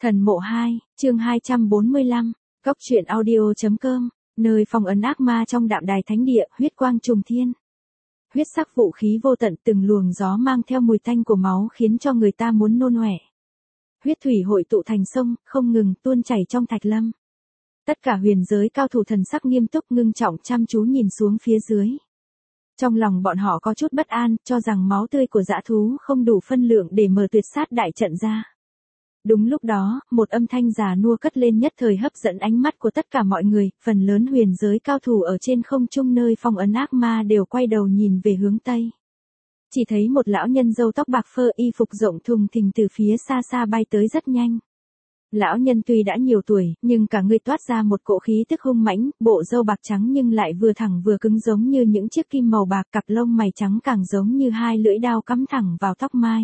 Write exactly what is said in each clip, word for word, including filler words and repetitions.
Thần mộ hai, chương hai trăm bốn mươi lăm, Cốc truyện audio.com, nơi phong ấn ác ma trong đạm đài thánh địa, huyết quang trùng thiên. Huyết sắc vũ khí vô tận, từng luồng gió mang theo mùi tanh của máu khiến cho người ta muốn nôn ọe. Huyết thủy hội tụ thành sông, không ngừng tuôn chảy trong thạch lâm. Tất cả huyền giới cao thủ thần sắc nghiêm túc ngưng trọng chăm chú nhìn xuống phía dưới. Trong lòng bọn họ có chút bất an, cho rằng máu tươi của dã thú không đủ phân lượng để mở tuyệt sát đại trận ra. Đúng lúc đó, một âm thanh già nua cất lên nhất thời hấp dẫn ánh mắt của tất cả mọi người, phần lớn huyền giới cao thủ ở trên không trung nơi phong ấn ác ma đều quay đầu nhìn về hướng Tây. Chỉ thấy một lão nhân râu tóc bạc phơ y phục rộng thùng thình từ phía xa xa bay tới rất nhanh. Lão nhân tuy đã nhiều tuổi, nhưng cả người toát ra một cỗ khí tức hung mãnh, bộ râu bạc trắng nhưng lại vừa thẳng vừa cứng giống như những chiếc kim màu bạc, cặp lông mày trắng càng giống như hai lưỡi đao cắm thẳng vào tóc mai.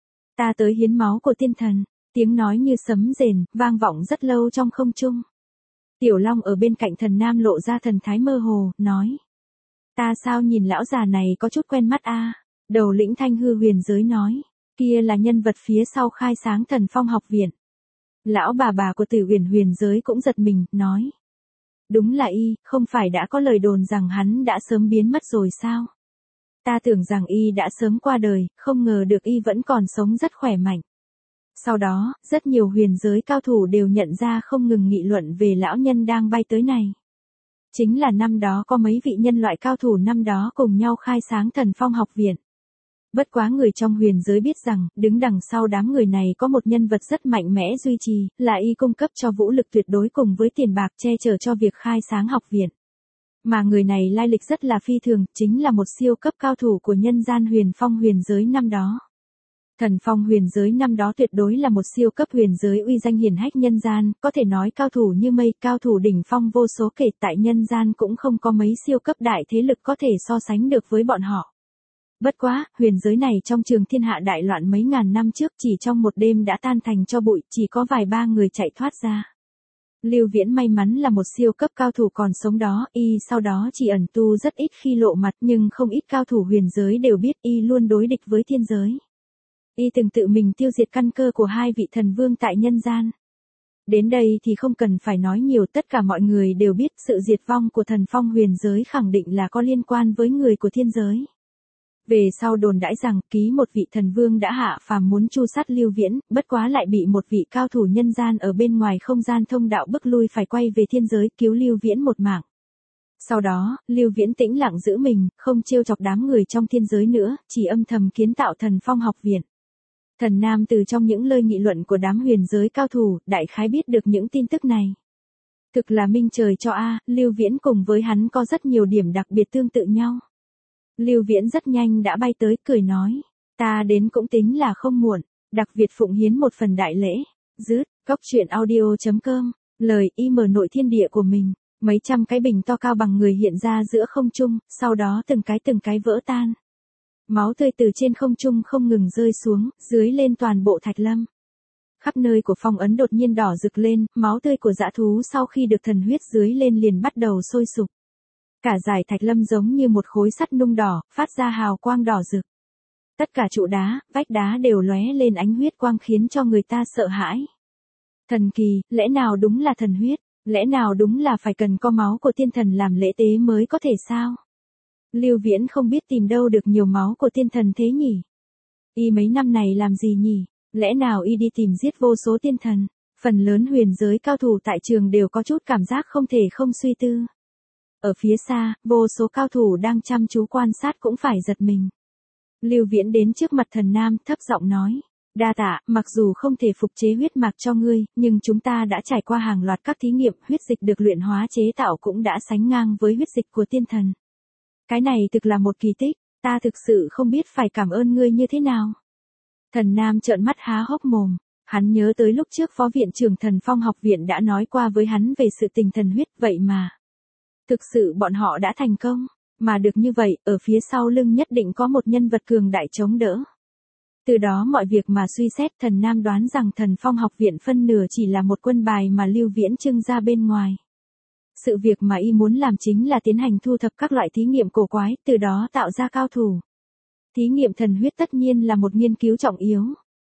Ta tới hiến máu của tiên thần. Tiếng nói như sấm rền, vang vọng rất lâu trong không trung. Tiểu Long ở bên cạnh thần nam lộ ra thần thái mơ hồ, nói. Ta sao nhìn lão già này có chút quen mắt a? Đầu lĩnh Thanh Hư huyền giới nói. Kia là nhân vật phía sau khai sáng Thần Phong học viện. Lão bà bà của Tử Huyền huyền giới cũng giật mình, nói. Đúng là y, không phải đã có lời đồn rằng hắn đã sớm biến mất rồi sao? Ta tưởng rằng y đã sớm qua đời, không ngờ được y vẫn còn sống rất khỏe mạnh. Sau đó, rất nhiều huyền giới cao thủ đều nhận ra không ngừng nghị luận về lão nhân đang bay tới này. Chính là năm đó có mấy vị nhân loại cao thủ năm đó cùng nhau khai sáng Thần Phong học viện. Bất quá người trong huyền giới biết rằng, đứng đằng sau đám người này có một nhân vật rất mạnh mẽ duy trì, là y cung cấp cho vũ lực tuyệt đối cùng với tiền bạc che chở cho việc khai sáng học viện. Mà người này lai lịch rất là phi thường, chính là một siêu cấp cao thủ của nhân gian huyền phong huyền giới năm đó. Thần Phong huyền giới năm đó tuyệt đối là một siêu cấp huyền giới uy danh hiển hách nhân gian, có thể nói cao thủ như mây, cao thủ đỉnh phong vô số kể, tại nhân gian cũng không có mấy siêu cấp đại thế lực có thể so sánh được với bọn họ. Bất quá, huyền giới này trong trường thiên hạ đại loạn mấy ngàn năm trước chỉ trong một đêm đã tan thành cho bụi, chỉ có vài ba người chạy thoát ra. Lưu Viễn may mắn là một siêu cấp cao thủ còn sống đó, y sau đó chỉ ẩn tu rất ít khi lộ mặt, nhưng không ít cao thủ huyền giới đều biết y luôn đối địch với thiên giới. Y từng tự mình tiêu diệt căn cơ của hai vị thần vương tại nhân gian. Đến đây thì không cần phải nói nhiều, tất cả mọi người đều biết sự diệt vong của Thần Phong huyền giới khẳng định là có liên quan với người của thiên giới. Về sau đồn đãi rằng ký một vị thần vương đã hạ phàm muốn tru sát Lưu Viễn, bất quá lại bị một vị cao thủ nhân gian ở bên ngoài không gian thông đạo bức lui phải quay về thiên giới cứu Lưu Viễn một mạng. Sau đó, Lưu Viễn tĩnh lặng giữ mình, không trêu chọc đám người trong thiên giới nữa, chỉ âm thầm kiến tạo Thần Phong học viện. Thần Nam từ trong những lời nghị luận của đám huyền giới cao thủ, đại khái biết được những tin tức này. Thực là minh trời cho a, Lưu Viễn cùng với hắn có rất nhiều điểm đặc biệt tương tự nhau. Lưu Viễn rất nhanh đã bay tới, cười nói, ta đến cũng tính là không muộn, đặc biệt phụng hiến một phần đại lễ. Dứt, Cốc truyện audio.com, lời y mở nội thiên địa của mình, mấy trăm cái bình to cao bằng người hiện ra giữa không trung, sau đó từng cái từng cái vỡ tan. Máu tươi từ trên không trung không ngừng rơi xuống, dưới lên toàn bộ thạch lâm. Khắp nơi của phong ấn đột nhiên đỏ rực lên, máu tươi của dã thú sau khi được thần huyết dưới lên liền bắt đầu sôi sục. Cả dải thạch lâm giống như một khối sắt nung đỏ, phát ra hào quang đỏ rực. Tất cả trụ đá, vách đá đều lóe lên ánh huyết quang khiến cho người ta sợ hãi. Thần kỳ, lẽ nào đúng là thần huyết, lẽ nào đúng là phải cần có máu của tiên thần làm lễ tế mới có thể sao? Lưu Viễn không biết tìm đâu được nhiều máu của tiên thần thế nhỉ? Y mấy năm này làm gì nhỉ? Lẽ nào y đi tìm giết vô số tiên thần? Phần lớn huyền giới cao thủ tại trường đều có chút cảm giác không thể không suy tư. Ở phía xa, vô số cao thủ đang chăm chú quan sát cũng phải giật mình. Lưu Viễn đến trước mặt thần nam thấp giọng nói. Đa tạ, mặc dù không thể phục chế huyết mạch cho ngươi, nhưng chúng ta đã trải qua hàng loạt các thí nghiệm, huyết dịch được luyện hóa chế tạo cũng đã sánh ngang với huyết dịch của tiên thần. Cái này thực là một kỳ tích, ta thực sự không biết phải cảm ơn ngươi như thế nào. Thần Nam trợn mắt há hốc mồm, hắn nhớ tới lúc trước phó viện trưởng Thần Phong học viện đã nói qua với hắn về sự tình thần huyết, vậy mà. Thực sự bọn họ đã thành công, mà được như vậy, ở phía sau lưng nhất định có một nhân vật cường đại chống đỡ. Từ đó mọi việc mà suy xét, Thần Nam đoán rằng Thần Phong học viện phân nửa chỉ là một quân bài mà Lưu Viễn trưng ra bên ngoài. Sự việc mà y muốn làm chính là tiến hành thu thập các loại thí nghiệm cổ quái, từ đó tạo ra cao thủ. Thí nghiệm thần huyết tất nhiên là một nghiên cứu trọng yếu.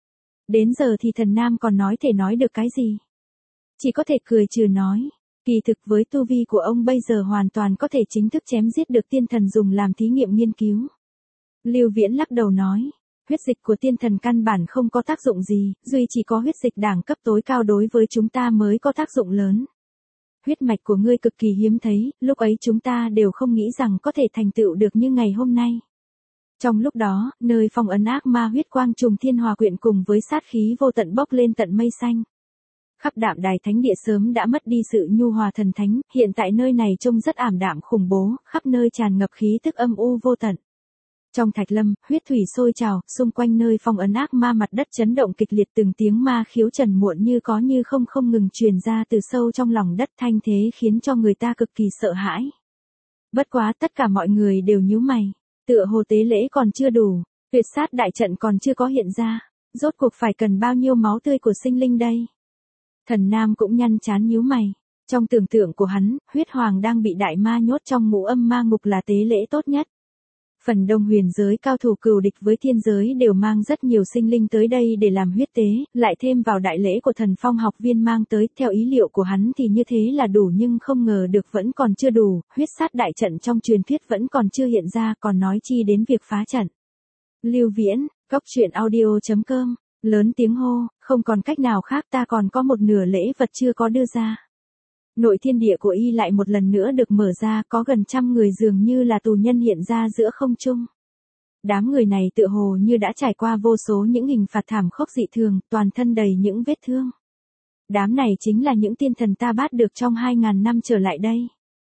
Đến giờ thì thần nam còn nói thể nói được cái gì? Chỉ có thể cười trừ nói. Kỳ thực với tu vi của ông bây giờ hoàn toàn có thể chính thức chém giết được tiên thần dùng làm thí nghiệm nghiên cứu. Lưu Viễn lắc đầu nói. Huyết dịch của tiên thần căn bản không có tác dụng gì, duy chỉ có huyết dịch đẳng cấp tối cao đối với chúng ta mới có tác dụng lớn. Huyết mạch của ngươi cực kỳ hiếm thấy, lúc ấy chúng ta đều không nghĩ rằng có thể thành tựu được như ngày hôm nay. Trong lúc đó, nơi phong ấn ác ma huyết quang trùng thiên hòa quyện cùng với sát khí vô tận bốc lên tận mây xanh. Khắp đạm đài thánh địa sớm đã mất đi sự nhu hòa thần thánh, hiện tại nơi này trông rất ảm đạm khủng bố, khắp nơi tràn ngập khí tức âm u vô tận. Trong thạch lâm, huyết thủy sôi trào, xung quanh nơi phong ấn ác ma mặt đất chấn động kịch liệt, từng tiếng ma khiếu trần muộn như có như không không ngừng truyền ra từ sâu trong lòng đất, thanh thế khiến cho người ta cực kỳ sợ hãi. Bất quá tất cả mọi người đều nhíu mày, tựa hồ tế lễ còn chưa đủ, tuyệt sát đại trận còn chưa có hiện ra, rốt cuộc phải cần bao nhiêu máu tươi của sinh linh đây? Thần Nam cũng nhăn chán nhíu mày, trong tưởng tượng của hắn, huyết hoàng đang bị đại ma nhốt trong ngũ âm ma ngục là tế lễ tốt nhất. Phần đông huyền giới cao thủ cừu địch với thiên giới đều mang rất nhiều sinh linh tới đây để làm huyết tế, lại thêm vào đại lễ của thần phong học viên mang tới, theo ý liệu của hắn thì như thế là đủ, nhưng không ngờ được vẫn còn chưa đủ, huyết sát đại trận trong truyền thuyết vẫn còn chưa hiện ra, còn nói chi đến việc phá trận. Lưu Viễn, Cốc Truyện Audio chấm com, lớn tiếng hô, không còn cách nào khác, ta còn có một nửa lễ vật chưa có đưa ra. Nội thiên địa của y lại một lần nữa được mở ra, có gần trăm người dường như là tù nhân hiện ra giữa không trung. Đám người này tựa hồ như đã trải qua vô số những hình phạt thảm khốc dị thường, toàn thân đầy những vết thương. Đám này chính là những tiên thần ta bắt được trong hai ngàn năm trở lại đây.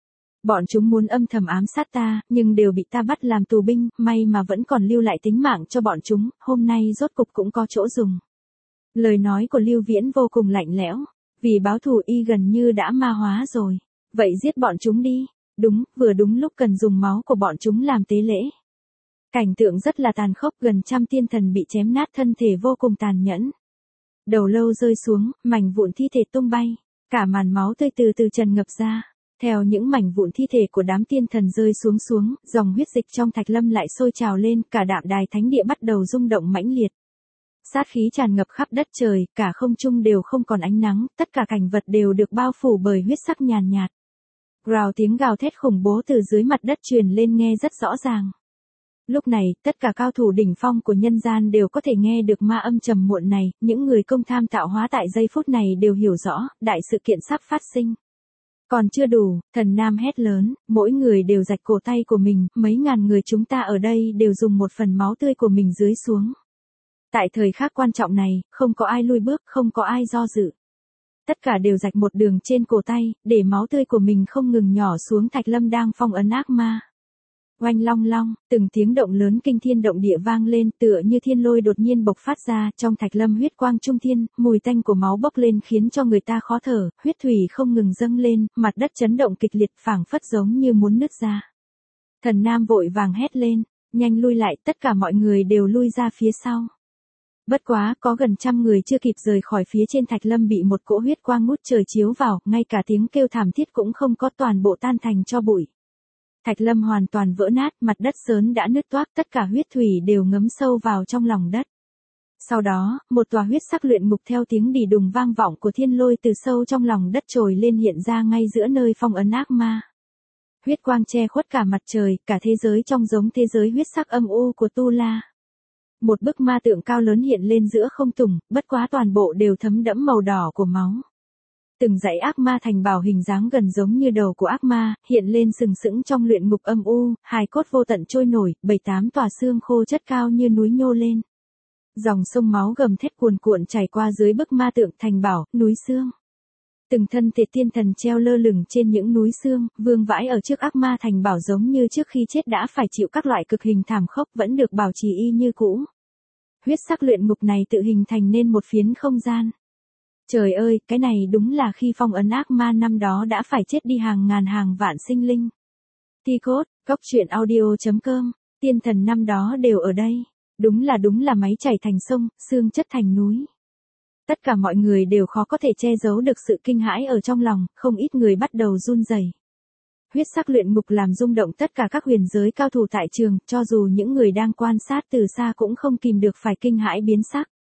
Bọn chúng muốn âm thầm ám sát ta, nhưng đều bị ta bắt làm tù binh, may mà vẫn còn lưu lại tính mạng cho bọn chúng, hôm nay rốt cục cũng có chỗ dùng. Lời nói của Lưu Viễn vô cùng lạnh lẽo. Vì báo thù y gần như đã ma hóa rồi. Vậy giết bọn chúng đi. Đúng, vừa đúng lúc cần dùng máu của bọn chúng làm tế lễ. Cảnh tượng rất là tàn khốc, gần trăm tiên thần bị chém nát, thân thể vô cùng tàn nhẫn. Đầu lâu rơi xuống, mảnh vụn thi thể tung bay. Cả màn máu tươi từ từ tràn ngập ra. Theo những mảnh vụn thi thể của đám tiên thần rơi xuống xuống, dòng huyết dịch trong thạch lâm lại sôi trào lên, cả đạm đài thánh địa bắt đầu rung động mãnh liệt. Sát khí tràn ngập khắp đất trời, cả không trung đều không còn ánh nắng, tất cả cảnh vật đều được bao phủ bởi huyết sắc nhàn nhạt. Rào tiếng gào thét khủng bố từ dưới mặt đất truyền lên nghe rất rõ ràng. Lúc này, tất cả cao thủ đỉnh phong của nhân gian đều có thể nghe được ma âm trầm muộn này, những người công tham tạo hóa tại giây phút này đều hiểu rõ, đại sự kiện sắp phát sinh. Còn chưa đủ, thần Nam hét lớn, mỗi người đều rạch cổ tay của mình, mấy ngàn người chúng ta ở đây đều dùng một phần máu tươi của mình dưới xuống. Tại thời khắc quan trọng này, không có ai lui bước, không có ai do dự. Tất cả đều rạch một đường trên cổ tay, để máu tươi của mình không ngừng nhỏ xuống thạch lâm đang phong ấn ác ma. Oanh long long, từng tiếng động lớn kinh thiên động địa vang lên, tựa như thiên lôi đột nhiên bộc phát ra, trong thạch lâm huyết quang trung thiên, mùi tanh của máu bốc lên khiến cho người ta khó thở, huyết thủy không ngừng dâng lên, mặt đất chấn động kịch liệt, phảng phất giống như muốn nứt ra. Thần Nam vội vàng hét lên, nhanh lui lại, tất cả mọi người đều lui ra phía sau. Bất quá, có gần trăm người chưa kịp rời khỏi phía trên thạch lâm bị một cỗ huyết quang ngút trời chiếu vào, ngay cả tiếng kêu thảm thiết cũng không có, toàn bộ tan thành tro bụi. Thạch lâm hoàn toàn vỡ nát, mặt đất sớm đã nứt toác, tất cả huyết thủy đều ngấm sâu vào trong lòng đất. Sau đó, một tòa huyết sắc luyện ngục theo tiếng đì đùng vang vọng của thiên lôi từ sâu trong lòng đất trồi lên hiện ra ngay giữa nơi phong ấn ác ma. Huyết quang che khuất cả mặt trời, cả thế giới trông giống thế giới huyết sắc âm u của Tu La. Một bức ma tượng cao lớn hiện lên giữa không trung, bất quá toàn bộ đều thấm đẫm màu đỏ của máu. Từng dãy ác ma thành bảo hình dáng gần giống như đầu của ác ma, hiện lên sừng sững trong luyện ngục âm u, hài cốt vô tận trôi nổi, bảy tám tòa xương khô chất cao như núi nhô lên. Dòng sông máu gầm thét cuồn cuộn chảy qua dưới bức ma tượng thành bảo, núi xương. Từng thân thể tiên thần treo lơ lửng trên những núi xương, vương vãi ở trước ác ma thành bảo giống như trước khi chết đã phải chịu các loại cực hình thảm khốc vẫn được bảo trì y như cũ. Huyết sắc luyện ngục này tự hình thành nên một phiến không gian. Trời ơi, cái này đúng là khi phong ấn ác ma năm đó đã phải chết đi hàng ngàn hàng vạn sinh linh. T-Code, Cốc Truyện Audio chấm com, tiên thần năm đó đều ở đây. Đúng là đúng là máy chảy thành sông, xương chất thành núi. Tất cả mọi người đều khó có thể che giấu được sự kinh hãi ở trong lòng, không ít người bắt đầu run rẩy. Huyết sắc luyện ngục làm rung động tất cả các huyền giới cao thủ tại trường, cho dù những người đang quan sát từ xa cũng không kìm được phải kinh hãi biến sắc.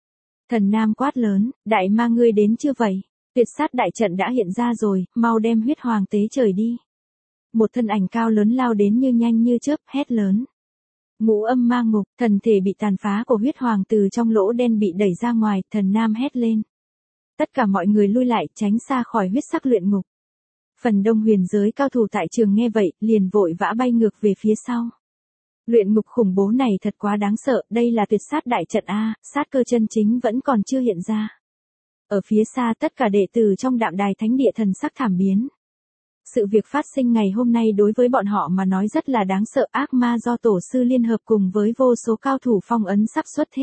Thần Nam quát lớn, đại ma ngươi đến chưa vậy? Tuyệt sát đại trận đã hiện ra rồi, mau đem huyết hoàng tế trời đi. Một thân ảnh cao lớn lao đến như nhanh như chớp, hét lớn. Ngũ âm ma ngục, thần thể bị tàn phá của huyết hoàng từ trong lỗ đen bị đẩy ra ngoài, Thần Nam hét lên. Tất cả mọi người lui lại, tránh xa khỏi huyết sắc luyện ngục. Phần đông huyền giới cao thủ tại trường nghe vậy, liền vội vã bay ngược về phía sau. Luyện ngục khủng bố này thật quá đáng sợ, đây là tuyệt sát đại trận A, sát cơ chân chính vẫn còn chưa hiện ra. Ở phía xa tất cả đệ tử trong Đạm Đài Thánh Địa thần sắc thảm biến. Sự việc phát sinh ngày hôm nay đối với bọn họ mà nói rất là đáng sợ, ác ma do tổ sư liên hợp cùng với vô số cao thủ phong ấn sắp xuất thế.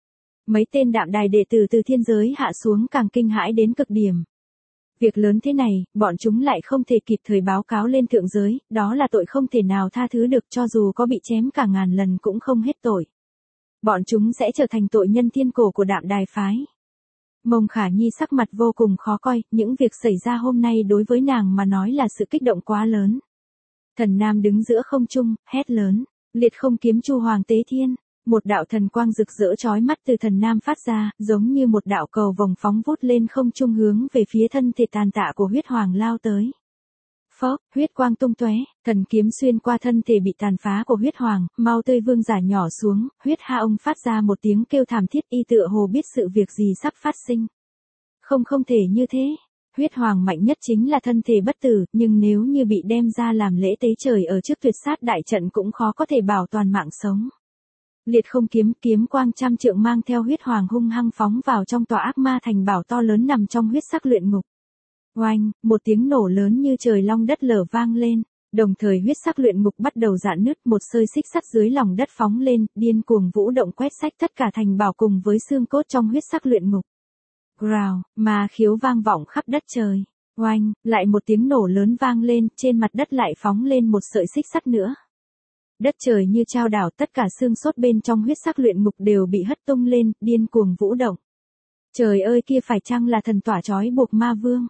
Mấy tên Đạm Đài đệ tử từ thiên giới hạ xuống càng kinh hãi đến cực điểm. Việc lớn thế này, bọn chúng lại không thể kịp thời báo cáo lên thượng giới, đó là tội không thể nào tha thứ được, cho dù có bị chém cả ngàn lần cũng không hết tội. Bọn chúng sẽ trở thành tội nhân thiên cổ của Đạm Đài phái. Mông Khả Nhi sắc mặt vô cùng khó coi, những việc xảy ra hôm nay đối với nàng mà nói là sự kích động quá lớn. Thần Nam đứng giữa không trung, hét lớn, liệt không kiếm chu hoàng tế thiên. Một đạo thần quang rực rỡ chói mắt từ Thần Nam phát ra, giống như một đạo cầu vồng phóng vút lên không trung hướng về phía thân thể tàn tạ của huyết hoàng lao tới. Phốc, huyết quang tung tóe, thần kiếm xuyên qua thân thể bị tàn phá của huyết hoàng, mau tươi vương giả nhỏ xuống, huyết ha ông phát ra một tiếng kêu thảm thiết, y tựa hồ biết sự việc gì sắp phát sinh. Không không thể như thế, huyết hoàng mạnh nhất chính là thân thể bất tử, nhưng nếu như bị đem ra làm lễ tế trời ở trước tuyệt sát đại trận cũng khó có thể bảo toàn mạng sống. Liệt không kiếm, kiếm quang trăm trượng mang theo huyết hoàng hung hăng phóng vào trong tòa ác ma thành bảo to lớn nằm trong huyết sắc luyện ngục. Oanh, một tiếng nổ lớn như trời long đất lở vang lên, đồng thời huyết sắc luyện ngục bắt đầu rạn nứt, một sợi xích sắt dưới lòng đất phóng lên, điên cuồng vũ động quét sạch tất cả thành bảo cùng với xương cốt trong huyết sắc luyện ngục. Growl, ma khiếu vang vọng khắp đất trời. Oanh, lại một tiếng nổ lớn vang lên, trên mặt đất lại phóng lên một sợi xích sắt nữa. Đất trời như chao đảo, tất cả xương sốt bên trong huyết sắc luyện ngục đều bị hất tung lên, điên cuồng vũ động. Trời ơi, kia phải chăng là thần tỏa trói buộc ma vương?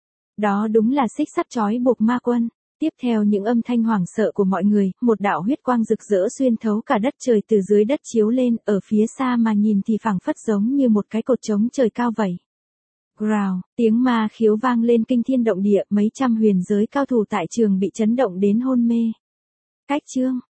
Đó đúng là xích sắt trói buộc ma quân. Tiếp theo những âm thanh hoảng sợ của mọi người, một đạo huyết quang rực rỡ xuyên thấu cả đất trời từ dưới đất chiếu lên, ở phía xa mà nhìn thì phảng phất giống như một cái cột trống trời cao vậy. Growl, tiếng ma khiếu vang lên kinh thiên động địa, mấy trăm huyền giới cao thủ tại trường bị chấn động đến hôn mê. Cách chương